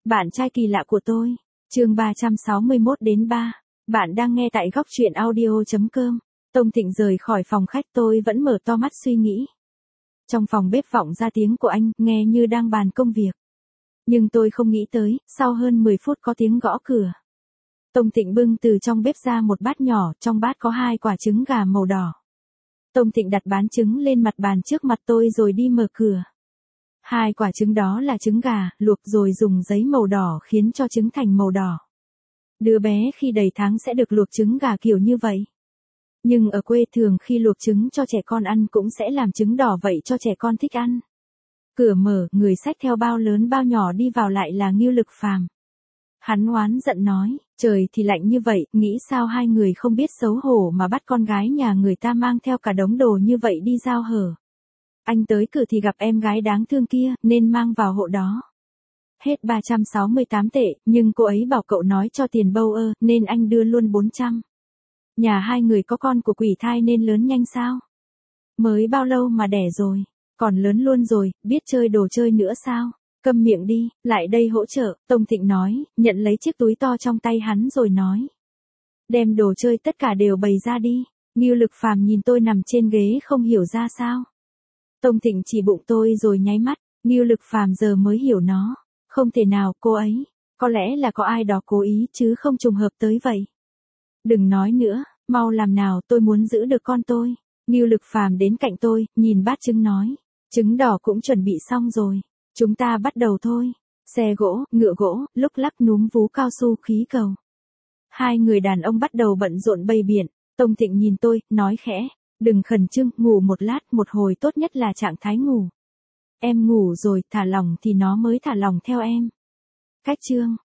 Bạn trai kỳ lạ của tôi. Chương 361 đến 3. Bạn đang nghe tại góc truyện audio.com. Tông Thịnh rời khỏi phòng khách, tôi vẫn mở to mắt suy nghĩ. Trong phòng bếp vọng ra tiếng của anh, nghe như đang bàn công việc. Nhưng tôi không nghĩ tới, sau hơn 10 phút có tiếng gõ cửa. Tông Thịnh bưng từ trong bếp ra một bát nhỏ, trong bát có 2 quả trứng gà màu đỏ. Tông Thịnh đặt bán trứng lên mặt bàn trước mặt tôi rồi đi mở cửa. 2 quả trứng đó là trứng gà, luộc rồi dùng giấy màu đỏ khiến cho trứng thành màu đỏ. Đứa bé khi đầy tháng sẽ được luộc trứng gà kiểu như vậy. Nhưng ở quê thường khi luộc trứng cho trẻ con ăn cũng sẽ làm trứng đỏ vậy cho trẻ con thích ăn. Cửa mở, người xách theo bao lớn bao nhỏ đi vào lại là Ngưu Lực Phàm. Hắn oán giận nói, trời thì lạnh như vậy, nghĩ sao hai người không biết xấu hổ mà bắt con gái nhà người ta mang theo cả đống đồ như vậy đi giao hở. Anh tới cửa thì gặp em gái đáng thương kia, nên mang vào hộ đó. Hết 368 tệ, nhưng cô ấy bảo cậu nói cho tiền bâu nên anh đưa luôn 400. Nhà hai người có con của quỷ thai nên lớn nhanh sao? Mới bao lâu mà đẻ rồi, còn lớn luôn rồi, biết chơi đồ chơi nữa sao? Câm miệng đi, lại đây hỗ trợ, Tông Thịnh nói, nhận lấy chiếc túi to trong tay hắn rồi nói. Đem đồ chơi tất cả đều bày ra đi. Ngưu Lực Phàm nhìn tôi nằm trên ghế không hiểu ra sao. Tông Thịnh chỉ bụng tôi rồi nháy mắt, Ngưu Lực Phàm giờ mới hiểu nó. Không thể nào, cô ấy, có lẽ là có ai đó cố ý chứ không trùng hợp tới vậy. Đừng nói nữa, mau làm nào, tôi muốn giữ được con tôi. Ngưu Lực Phàm đến cạnh tôi, nhìn bát trứng nói, trứng đỏ cũng chuẩn bị xong rồi, chúng ta bắt đầu thôi. Xe gỗ, ngựa gỗ, lúc lắc núm vú cao su khí cầu. Hai người đàn ông bắt đầu bận rộn bày biện. Tông Thịnh nhìn tôi, nói khẽ, đừng khẩn trương, ngủ một lát, một hồi tốt nhất là trạng thái ngủ. Em ngủ rồi, thả lỏng thì nó mới thả lỏng theo em. Cách chương.